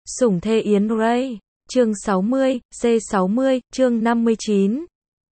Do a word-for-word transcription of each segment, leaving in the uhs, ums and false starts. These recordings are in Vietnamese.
Sủng thê Yến Ray, chương sáu mươi, C sáu mươi, chương năm mươi chín.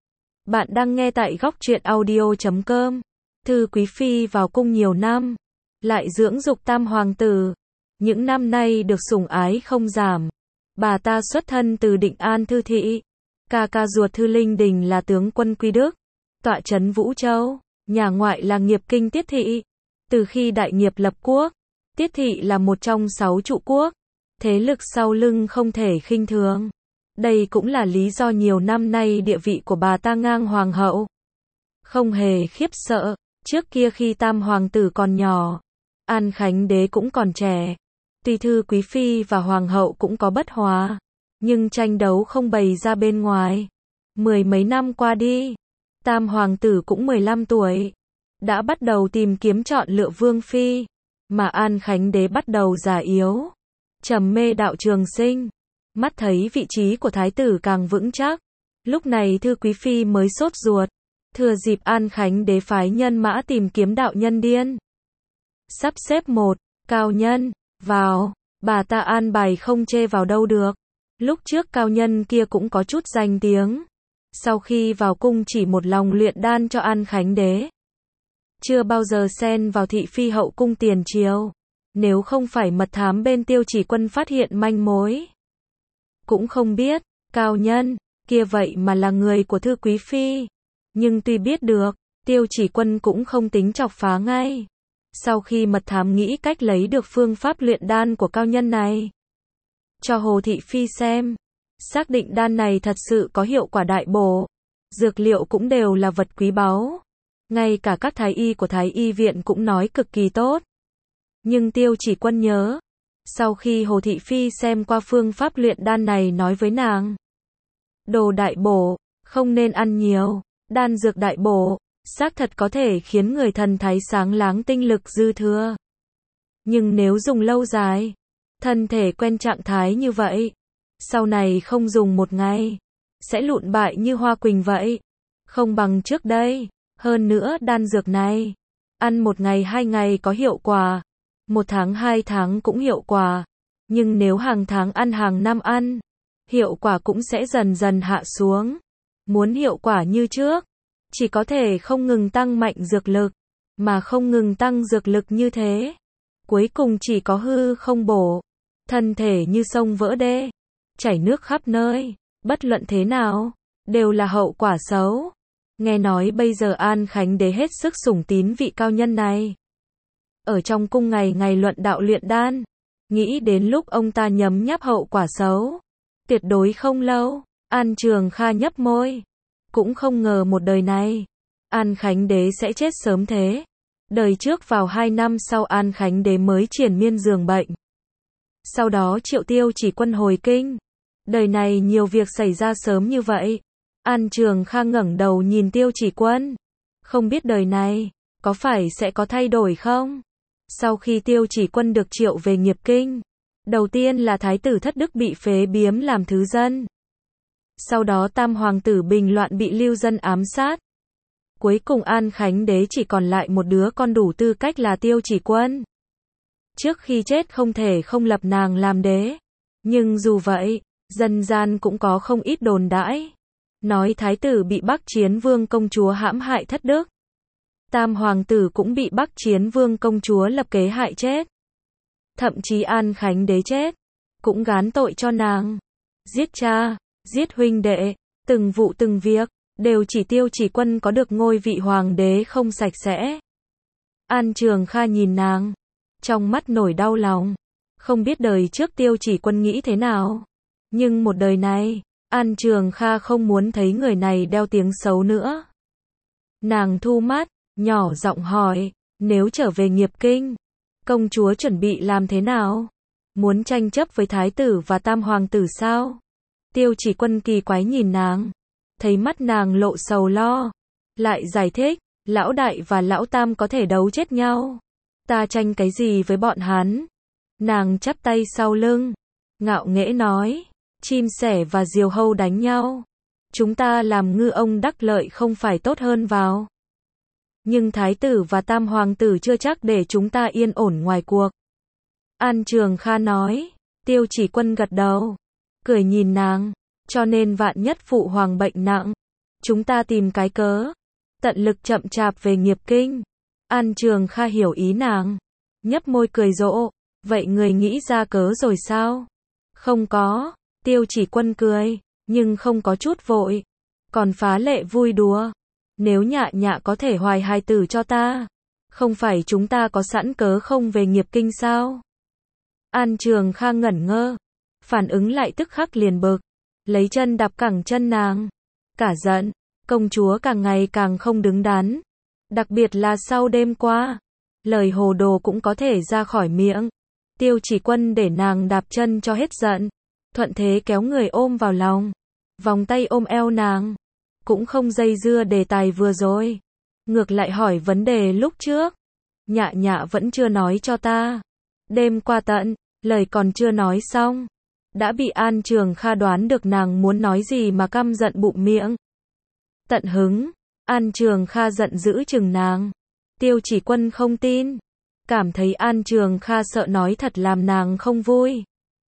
Bạn đang nghe tại góc truyện audio chấm com. Thư quý phi vào cung nhiều năm, lại dưỡng dục tam hoàng tử. Những năm nay được sủng ái không giảm. Bà ta xuất thân từ Định An Thư Thị. Ca ca ruột Thư Linh Đình là tướng quân Quy Đức, tọa trấn Vũ Châu. Nhà ngoại là Nghiệp Kinh Tiết Thị. Từ khi đại nghiệp lập quốc, Tiết Thị là một trong sáu trụ quốc. Thế lực sau lưng không thể khinh thường. Đây cũng là lý do nhiều năm nay địa vị của bà ta ngang hoàng hậu. Không hề khiếp sợ, trước kia khi tam hoàng tử còn nhỏ, An Khánh đế cũng còn trẻ. Tuy Thư quý phi và hoàng hậu cũng có bất hòa, nhưng tranh đấu không bày ra bên ngoài. Mười mấy năm qua đi, tam hoàng tử cũng mười lăm tuổi, đã bắt đầu tìm kiếm chọn lựa vương phi, mà An Khánh đế bắt đầu già yếu, trầm mê đạo trường sinh. Mắt thấy vị trí của thái tử càng vững chắc, lúc này Thư quý phi mới sốt ruột, thừa dịp An Khánh đế phái nhân mã tìm kiếm đạo nhân điên. Sắp xếp một, cao nhân, vào, bà ta an bài không chê vào đâu được. Lúc trước cao nhân kia cũng có chút danh tiếng, sau khi vào cung chỉ một lòng luyện đan cho An Khánh đế, chưa bao giờ xen vào thị phi hậu cung tiền triều. Nếu không phải mật thám bên Tiêu Chỉ Quân phát hiện manh mối, cũng không biết, cao nhân kia vậy mà là người của Thư quý phi. Nhưng tuy biết được, Tiêu Chỉ Quân cũng không tính chọc phá ngay. Sau khi mật thám nghĩ cách lấy được phương pháp luyện đan của cao nhân này, cho Hồ Thị Phi xem, xác định đan này thật sự có hiệu quả đại bổ, dược liệu cũng đều là vật quý báu. Ngay cả các thái y của Thái y viện cũng nói cực kỳ tốt. Nhưng Tiêu Chỉ Quân nhớ, sau khi Hồ Thị Phi xem qua phương pháp luyện đan này nói với nàng, đồ đại bổ, không nên ăn nhiều. Đan dược đại bổ, xác thật có thể khiến người thần thái sáng láng, tinh lực dư thừa. Nhưng nếu dùng lâu dài, thân thể quen trạng thái như vậy, sau này không dùng một ngày, sẽ lụn bại như hoa quỳnh vậy. Không bằng trước đây. Hơn nữa đan dược này, ăn một ngày hai ngày có hiệu quả, một tháng hai tháng cũng hiệu quả. Nhưng nếu hàng tháng ăn hàng năm ăn, hiệu quả cũng sẽ dần dần hạ xuống. Muốn hiệu quả như trước, chỉ có thể không ngừng tăng mạnh dược lực, mà không ngừng tăng dược lực như thế, cuối cùng chỉ có hư không bổ, thân thể như sông vỡ đê, chảy nước khắp nơi, bất luận thế nào, đều là hậu quả xấu. Nghe nói bây giờ An Khánh đế hết sức sủng tín vị cao nhân này, ở trong cung ngày ngày luận đạo luyện đan, nghĩ đến lúc ông ta nhấm nháp hậu quả xấu, tuyệt đối không lâu. An Trường Kha nhấp môi, cũng không ngờ một đời này, An Khánh đế sẽ chết sớm thế. Đời trước vào hai năm sau An Khánh đế mới triền miên giường bệnh, sau đó triệu Tiêu Chỉ Quân hồi kinh. Đời này nhiều việc xảy ra sớm như vậy. An Trường Kha ngẩng đầu nhìn Tiêu Chỉ Quân, không biết đời này, có phải sẽ có thay đổi không? Sau khi Tiêu Chỉ Quân được triệu về Nghiệp Kinh, đầu tiên là thái tử Thất Đức bị phế biếm làm thứ dân. Sau đó tam hoàng tử bình loạn bị lưu dân ám sát. Cuối cùng An Khánh đế chỉ còn lại một đứa con đủ tư cách là Tiêu Chỉ Quân. Trước khi chết không thể không lập nàng làm đế. Nhưng dù vậy, dân gian cũng có không ít đồn đãi, nói thái tử bị Bắc Chiến Vương công chúa hãm hại Thất Đức. Tam hoàng tử cũng bị Bắc Chiến Vương công chúa lập kế hại chết. Thậm chí An Khánh đế chết, cũng gán tội cho nàng. Giết cha, giết huynh đệ, từng vụ từng việc, đều chỉ Tiêu Chỉ Quân có được ngôi vị hoàng đế không sạch sẽ. An Trường Kha nhìn nàng, trong mắt nổi đau lòng. Không biết đời trước Tiêu Chỉ Quân nghĩ thế nào, nhưng một đời này, An Trường Kha không muốn thấy người này đeo tiếng xấu nữa. Nàng thu mắt, nhỏ giọng hỏi, nếu trở về Nghiệp Kinh, công chúa chuẩn bị làm thế nào? Muốn tranh chấp với thái tử và tam hoàng tử sao? Tiêu Chỉ Quân kỳ quái nhìn nàng, thấy mắt nàng lộ sầu lo, lại giải thích, lão đại và lão tam có thể đấu chết nhau, ta tranh cái gì với bọn hắn? Nàng chắp tay sau lưng, ngạo nghễ nói, chim sẻ và diều hâu đánh nhau, chúng ta làm ngư ông đắc lợi không phải tốt hơn vào. Nhưng thái tử và tam hoàng tử chưa chắc để chúng ta yên ổn ngoài cuộc. An Trường Kha nói, Tiêu Chỉ Quân gật đầu, cười nhìn nàng, cho nên vạn nhất phụ hoàng bệnh nặng, chúng ta tìm cái cớ, tận lực chậm chạp về nghiệp kinh. An Trường Kha hiểu ý nàng, nhấp môi cười rộ, vậy người nghĩ ra cớ rồi sao? Không có, Tiêu Chỉ Quân cười, nhưng không có chút vội, còn phá lệ vui đùa. Nếu Nhạ Nhạ có thể hoài hài tử cho ta, không phải chúng ta có sẵn cớ không về nghiệp kinh sao? An Trường Kha ngẩn ngơ, phản ứng lại tức khắc liền bực, lấy chân đạp cẳng chân nàng, cả giận, công chúa càng ngày càng không đứng đắn, đặc biệt là sau đêm qua, lời hồ đồ cũng có thể ra khỏi miệng. Tiêu Chỉ Quân để nàng đạp chân cho hết giận, thuận thế kéo người ôm vào lòng, vòng tay ôm eo nàng, cũng không dây dưa đề tài vừa rồi, ngược lại hỏi vấn đề lúc trước. Nhạ Nhạ vẫn chưa nói cho ta. Đêm qua tận, lời còn chưa nói xong, đã bị An Trường Kha đoán được nàng muốn nói gì mà căm giận bụng miệng. Tận hứng, An Trường Kha giận dữ chừng nàng. Tiêu Chỉ Quân không tin, cảm thấy An Trường Kha sợ nói thật làm nàng không vui.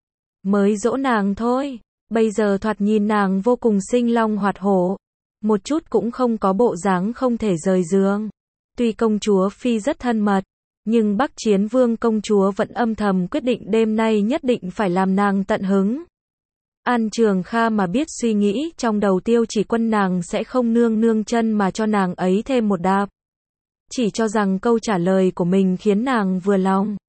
Mới dỗ nàng thôi, bây giờ thoạt nhìn nàng vô cùng sinh long hoạt hổ, một chút cũng không có bộ dáng không thể rời giường. Tuy công chúa Phi rất thân mật, nhưng Bắc Chiến Vương công chúa vẫn âm thầm quyết định đêm nay nhất định phải làm nàng tận hứng. An Trường Kha mà biết suy nghĩ trong đầu Tiêu Chỉ Quân nàng sẽ không nương nương chân mà cho nàng ấy thêm một đạp. Chỉ cho rằng câu trả lời của mình khiến nàng vừa lòng.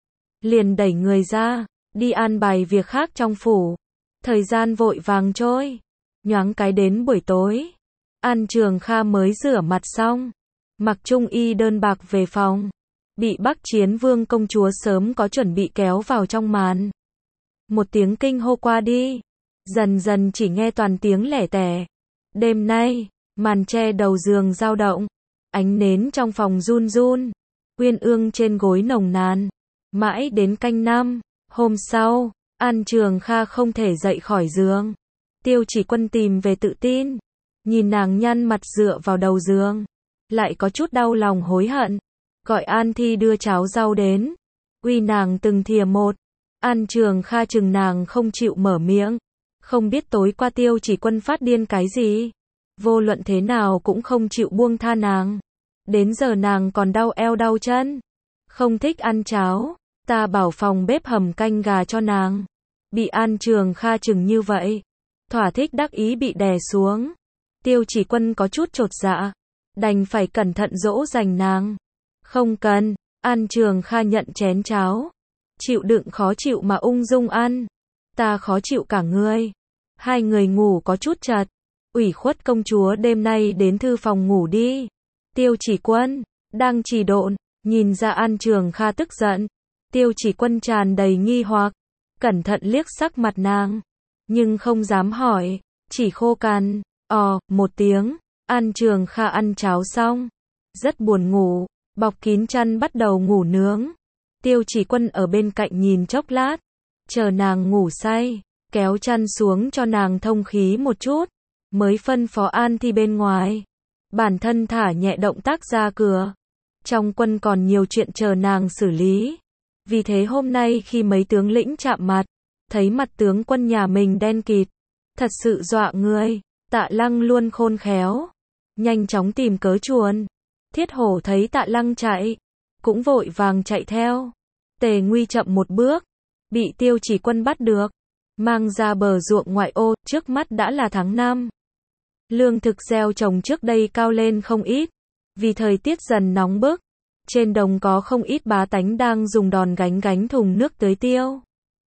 Liền đẩy người ra, đi an bài việc khác trong phủ. Thời gian vội vàng trôi, nhoáng cái đến buổi tối. An Trường Kha mới rửa mặt xong, mặc trung y đơn bạc về phòng. Bị Bắc Chiến Vương công chúa sớm có chuẩn bị kéo vào trong màn. Một tiếng kinh hô qua đi, dần dần chỉ nghe toàn tiếng lẻ tẻ. Đêm nay, màn che đầu giường dao động, ánh nến trong phòng run run, uyên ương trên gối nồng nàn. Mãi đến canh năm, hôm sau, An Trường Kha không thể dậy khỏi giường. Tiêu Chỉ Quân tìm về tự tin, nhìn nàng nhăn mặt dựa vào đầu giường, lại có chút đau lòng hối hận. Gọi An Thi đưa cháo rau đến, uy nàng từng thìa một. An Trường Kha chừng nàng không chịu mở miệng, không biết tối qua Tiêu Chỉ Quân phát điên cái gì, vô luận thế nào cũng không chịu buông tha nàng. Đến giờ nàng còn đau eo đau chân, không thích ăn cháo, ta bảo phòng bếp hầm canh gà cho nàng. Bị An Trường Kha chừng như vậy, thỏa thích đắc ý bị đè xuống. Tiêu Chỉ Quân có chút chột dạ, đành phải cẩn thận dỗ dành nàng. Không cần, An Trường Kha nhận chén cháo, chịu đựng khó chịu mà ung dung ăn. Ta khó chịu cả người. Hai người ngủ có chút chật, ủy khuất công chúa đêm nay đến thư phòng ngủ đi. Tiêu Chỉ Quân đang trì độn, nhìn ra An Trường Kha tức giận. Tiêu Chỉ Quân tràn đầy nghi hoặc, cẩn thận liếc sắc mặt nàng, nhưng không dám hỏi, chỉ khô cằn, ò, một tiếng. An Trường Kha ăn cháo xong, rất buồn ngủ, bọc kín chăn bắt đầu ngủ nướng. Tiêu Chỉ Quân ở bên cạnh nhìn chốc lát, chờ nàng ngủ say, kéo chăn xuống cho nàng thông khí một chút, mới phân phó An Thi bên ngoài, bản thân thả nhẹ động tác ra cửa. Trong quân còn nhiều chuyện chờ nàng xử lý, vì thế hôm nay khi mấy tướng lĩnh chạm mặt, thấy mặt tướng quân nhà mình đen kịt, thật sự dọa người. Tạ Lăng luôn khôn khéo, nhanh chóng tìm cớ chuồn. Thiết Hổ thấy Tạ Lăng chạy, cũng vội vàng chạy theo. Tề Nguy chậm một bước, bị Tiêu Chỉ Quân bắt được, mang ra bờ ruộng ngoại ô. Trước mắt đã là tháng năm, lương thực gieo trồng trước đây cao lên không ít, vì thời tiết dần nóng bức, trên đồng có không ít bá tánh đang dùng đòn gánh gánh thùng nước tưới tiêu.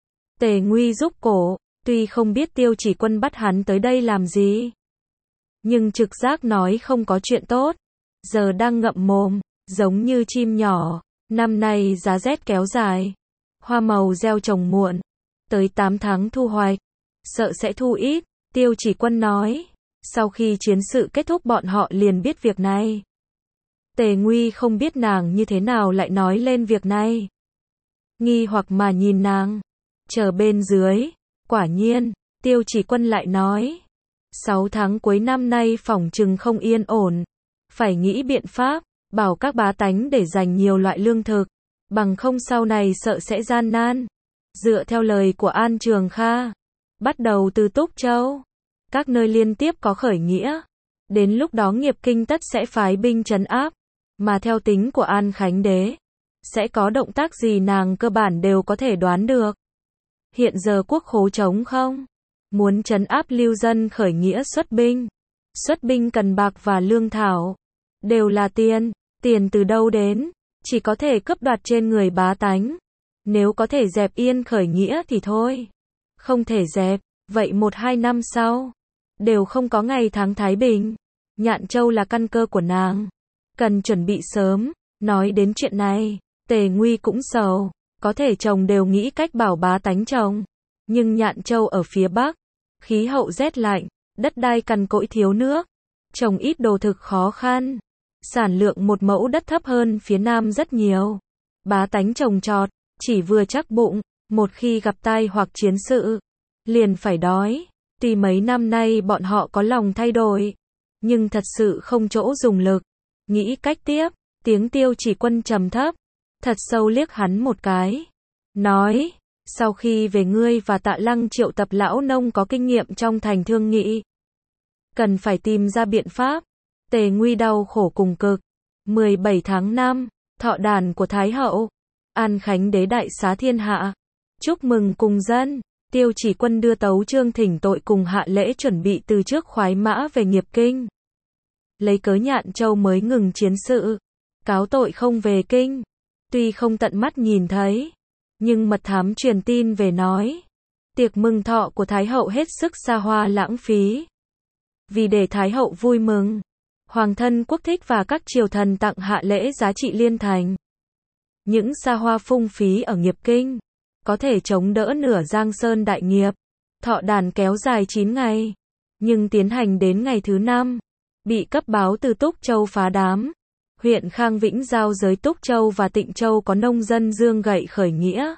Tề Nguy rúc cổ, tuy không biết Tiêu Chỉ Quân bắt hắn tới đây làm gì, nhưng trực giác nói không có chuyện tốt. Giờ đang ngậm mồm, giống như chim nhỏ. Năm nay giá rét kéo dài, hoa màu gieo trồng muộn, tới tám tháng thu hoạch, sợ sẽ thu ít. Tiêu Chỉ Quân nói, sau khi chiến sự kết thúc bọn họ liền biết việc này. Tề Nguy không biết nàng như thế nào lại nói lên việc này, nghi hoặc mà nhìn nàng, chờ bên dưới. Quả nhiên, Tiêu Chỉ Quân lại nói, sáu tháng cuối năm nay phỏng chừng không yên ổn, phải nghĩ biện pháp, bảo các bá tánh để dành nhiều loại lương thực, bằng không sau này sợ sẽ gian nan. Dựa theo lời của An Trường Kha, bắt đầu từ Túc Châu, các nơi liên tiếp có khởi nghĩa. Đến lúc đó Nghiệp Kinh tất sẽ phái binh trấn áp, mà theo tính của An Khánh Đế, sẽ có động tác gì nàng cơ bản đều có thể đoán được. Hiện giờ quốc khố trống không, muốn trấn áp lưu dân khởi nghĩa xuất binh. Xuất binh cần bạc và lương thảo, đều là tiền, tiền từ đâu đến, chỉ có thể cướp đoạt trên người bá tánh. Nếu có thể dẹp yên khởi nghĩa thì thôi, không thể dẹp, vậy một hai năm sau, đều không có ngày tháng thái bình. Nhạn Châu là căn cơ của nàng, cần chuẩn bị sớm. Nói đến chuyện này, Tề Nguy cũng sầu, có thể chồng đều nghĩ cách bảo bá tánh chồng, nhưng Nhạn Châu ở phía Bắc, khí hậu rét lạnh, đất đai cằn cỗi thiếu nước, trồng ít đồ thực khó khăn, sản lượng một mẫu đất thấp hơn phía Nam rất nhiều. Bá tánh trồng trọt, chỉ vừa chắc bụng, một khi gặp tai hoặc chiến sự, liền phải đói. Tuy mấy năm nay bọn họ có lòng thay đổi, nhưng thật sự không chỗ dùng lực. Nghĩ cách tiếp, tiếng Tiêu Chỉ Quân trầm thấp, thật sâu liếc hắn một cái, nói, sau khi về ngươi và Tạ Lăng triệu tập lão nông có kinh nghiệm trong thành thương nghị, cần phải tìm ra biện pháp. Tề Nguy đau khổ cùng cực. mười bảy tháng năm, thọ đàn của Thái Hậu, An Khánh Đế đại xá thiên hạ, chúc mừng cùng dân. Tiêu Chỉ Quân đưa tấu chương thỉnh tội cùng hạ lễ chuẩn bị từ trước khoái mã về Nghiệp Kinh. Lấy cớ Nhạn Châu mới ngừng chiến sự, cáo tội không về kinh. Tuy không tận mắt nhìn thấy, nhưng mật thám truyền tin về nói, tiệc mừng thọ của Thái Hậu hết sức xa hoa lãng phí. Vì để Thái Hậu vui mừng, Hoàng thân quốc thích và các triều thần tặng hạ lễ giá trị liên thành. Những xa hoa phung phí ở Nghiệp Kinh, có thể chống đỡ nửa Giang Sơn đại nghiệp. Thọ đàn kéo dài chín ngày, nhưng tiến hành đến ngày thứ năm, bị cấp báo từ Túc Châu phá đám. Huyện Khang Vĩnh giao giới Túc Châu và Tịnh Châu có nông dân dương gậy khởi nghĩa.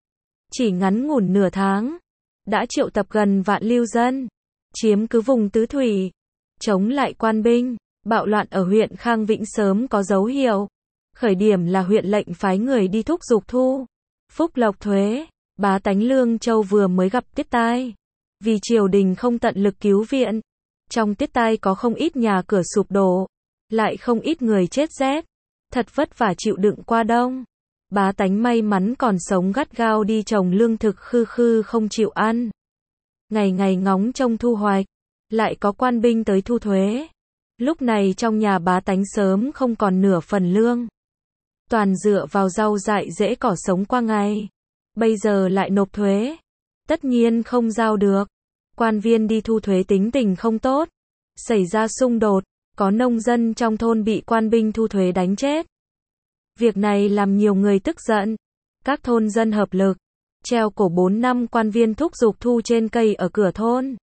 Chỉ ngắn ngủn nửa tháng, đã triệu tập gần vạn lưu dân, chiếm cứ vùng tứ thủy, chống lại quan binh. Bạo loạn ở huyện Khang Vĩnh sớm có dấu hiệu. Khởi điểm là huyện lệnh phái người đi thúc giục thu phúc lộc thuế. Bá tánh Lương Châu vừa mới gặp tiết tai, vì triều đình không tận lực cứu viện. Trong tiết tai có không ít nhà cửa sụp đổ, lại không ít người chết rét, thật vất vả chịu đựng qua đông. Bá tánh may mắn còn sống gắt gao đi trồng lương thực khư khư không chịu ăn. Ngày ngày ngóng trông thu hoạch, lại có quan binh tới thu thuế. Lúc này trong nhà bá tánh sớm không còn nửa phần lương, toàn dựa vào rau dại rễ cỏ sống qua ngày. Bây giờ lại nộp thuế, tất nhiên không giao được. Quan viên đi thu thuế tính tình không tốt, xảy ra xung đột, có nông dân trong thôn bị quan binh thu thuế đánh chết. Việc này làm nhiều người tức giận. Các thôn dân hợp lực, treo cổ bốn năm quan viên thúc giục thu trên cây ở cửa thôn.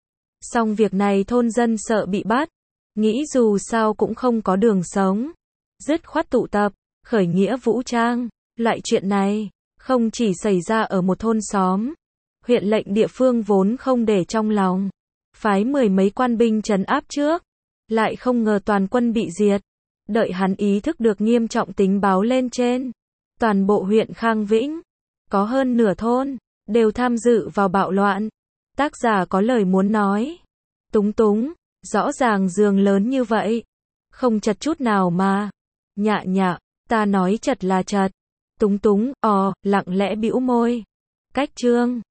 Xong việc này thôn dân sợ bị bắt, nghĩ dù sao cũng không có đường sống, dứt khoát tụ tập, khởi nghĩa vũ trang. Loại chuyện này, không chỉ xảy ra ở một thôn xóm, huyện lệnh địa phương vốn không để trong lòng, phái mười mấy quan binh trấn áp trước, lại không ngờ toàn quân bị diệt. Đợi hắn ý thức được nghiêm trọng tính báo lên trên, toàn bộ huyện Khang Vĩnh, có hơn nửa thôn, đều tham dự vào bạo loạn. Tác giả có lời muốn nói, túng túng, rõ ràng giường lớn như vậy, không chật chút nào mà. Nhạ nhạ, ta nói chật là chật. Túng túng, ò, lặng lẽ bĩu môi. Cách chương